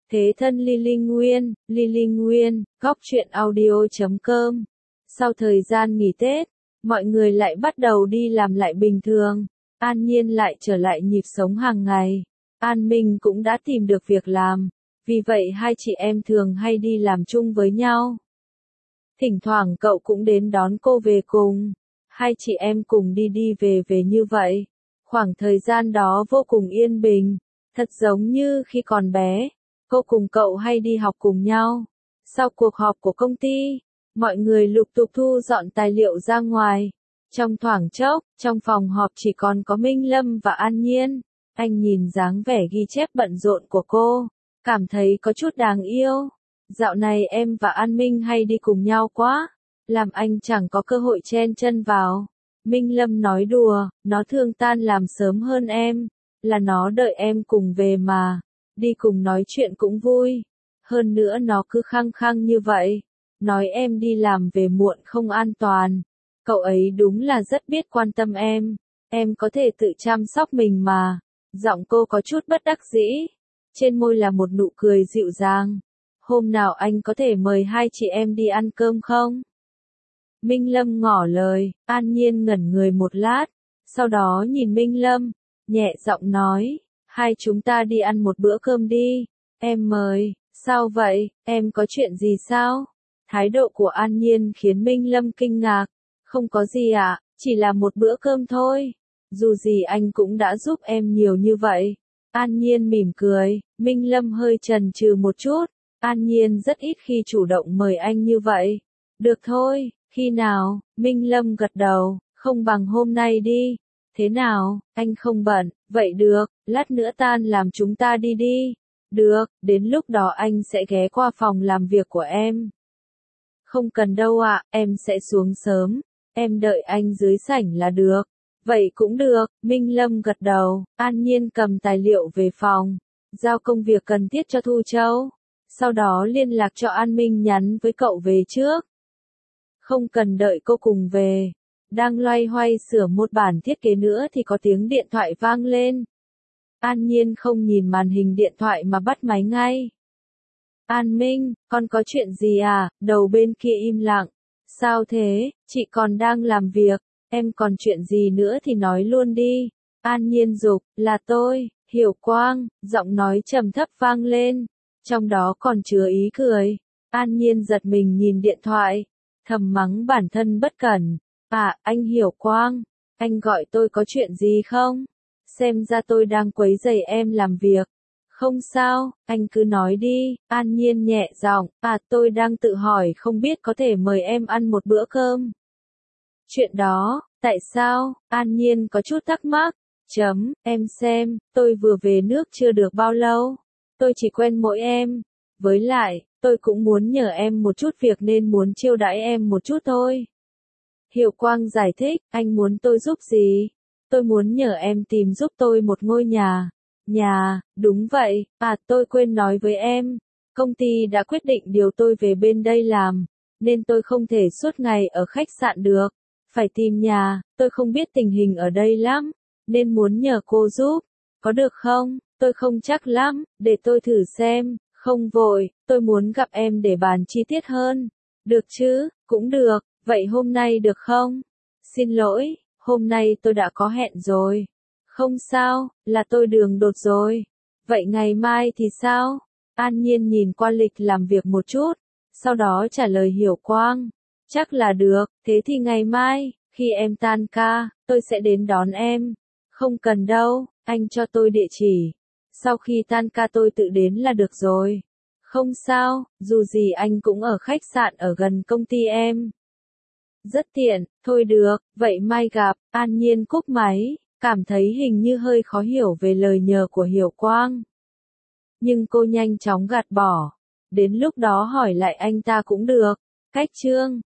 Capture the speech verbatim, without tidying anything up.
Thế thân Lily Nguyên, Lily Nguyên, góc truyện audio chấm com. Sau thời gian nghỉ Tết, mọi người lại bắt đầu đi làm lại bình thường. An Nhiên lại trở lại nhịp sống hàng ngày. An Minh cũng đã tìm được việc làm. Vì vậy hai chị em thường hay đi làm chung với nhau. Thỉnh thoảng cậu cũng đến đón cô về cùng. Hai chị em cùng đi đi về về như vậy. Khoảng thời gian đó vô cùng yên bình. Thật giống như khi còn bé. Cô cùng cậu hay đi học cùng nhau. Sau cuộc họp của công ty, mọi người lục tục thu dọn tài liệu ra ngoài. Trong thoảng chốc, trong phòng họp chỉ còn có Minh Lâm và An Nhiên. Anh nhìn dáng vẻ ghi chép bận rộn của cô, cảm thấy có chút đáng yêu. Dạo này em và An Minh hay đi cùng nhau quá, làm anh chẳng có cơ hội chen chân vào. Minh Lâm nói đùa, nó thường tan làm sớm hơn em, là nó đợi em cùng về mà. Đi cùng nói chuyện cũng vui. Hơn nữa nó cứ khăng khăng như vậy. Nói em đi làm về muộn không an toàn. Cậu ấy đúng là rất biết quan tâm em. Em có thể tự chăm sóc mình mà. Giọng cô có chút bất đắc dĩ. Trên môi là một nụ cười dịu dàng. Hôm nào anh có thể mời hai chị em đi ăn cơm không? Minh Lâm ngỏ lời. An Nhiên ngẩn người một lát. Sau đó nhìn Minh Lâm, nhẹ giọng nói. Hai chúng ta đi ăn một bữa cơm đi. Em mời. Sao vậy, em có chuyện gì sao? Thái độ của An Nhiên khiến Minh Lâm kinh ngạc. Không có gì ạ, à, chỉ là một bữa cơm thôi. Dù gì anh cũng đã giúp em nhiều như vậy. An Nhiên mỉm cười. Minh Lâm hơi chần chừ một chút. An Nhiên rất ít khi chủ động mời anh như vậy. Được thôi, khi nào? Minh Lâm gật đầu. Không bằng hôm nay đi. Thế nào, anh không bận, vậy được, lát nữa tan làm chúng ta đi đi. Được, đến lúc đó anh sẽ ghé qua phòng làm việc của em. Không cần đâu ạ, em sẽ xuống sớm. Em đợi anh dưới sảnh là được. Vậy cũng được, Minh Lâm gật đầu. An Nhiên cầm tài liệu về phòng, giao công việc cần thiết cho Thu Châu. Sau đó liên lạc cho An Minh nhắn với cậu về trước. Không cần đợi cô cùng về. Đang loay hoay sửa một bản thiết kế nữa thì có tiếng điện thoại vang lên. An Nhiên không nhìn màn hình điện thoại mà bắt máy ngay. An Minh, con có chuyện gì à? Đầu bên kia im lặng. Sao thế? Chị còn đang làm việc. Em còn chuyện gì nữa thì nói luôn đi. An Nhiên giục, là tôi, Hiểu Quang. Giọng nói trầm thấp vang lên. Trong đó còn chứa ý cười. An Nhiên giật mình nhìn điện thoại. Thầm mắng bản thân bất cẩn. À, anh Hiểu Quang, anh gọi tôi có chuyện gì không? Xem ra tôi đang quấy rầy em làm việc. Không sao, anh cứ nói đi. An Nhiên nhẹ giọng, à tôi đang tự hỏi không biết có thể mời em ăn một bữa cơm. Chuyện đó, tại sao? An Nhiên có chút thắc mắc. Chấm, em xem, tôi vừa về nước chưa được bao lâu. Tôi chỉ quen mỗi em. Với lại, tôi cũng muốn nhờ em một chút việc nên muốn chiêu đãi em một chút thôi. Hiểu Quang giải thích, anh muốn tôi giúp gì? Tôi muốn nhờ em tìm giúp tôi một ngôi nhà. Nhà, đúng vậy, à tôi quên nói với em. Công ty đã quyết định điều tôi về bên đây làm, nên tôi không thể suốt ngày ở khách sạn được. Phải tìm nhà, tôi không biết tình hình ở đây lắm, nên muốn nhờ cô giúp. Có được không? Tôi không chắc lắm, để tôi thử xem. Không vội, tôi muốn gặp em để bàn chi tiết hơn. Được chứ, cũng được. Vậy hôm nay được không? Xin lỗi, hôm nay tôi đã có hẹn rồi. Không sao, là tôi đường đột rồi. Vậy ngày mai thì sao? An Nhiên nhìn qua lịch làm việc một chút, sau đó trả lời Hiểu Quang. Chắc là được, thế thì ngày mai, khi em tan ca, tôi sẽ đến đón em. Không cần đâu, anh cho tôi địa chỉ. Sau khi tan ca tôi tự đến là được rồi. Không sao, dù gì anh cũng ở khách sạn ở gần công ty em. Rất tiện, thôi được, vậy mai gặp. An Nhiên cúp máy, cảm thấy hình như hơi khó hiểu về lời nhờ của Hiểu Quang. Nhưng cô nhanh chóng gạt bỏ. Đến lúc đó hỏi lại anh ta cũng được. Cách chương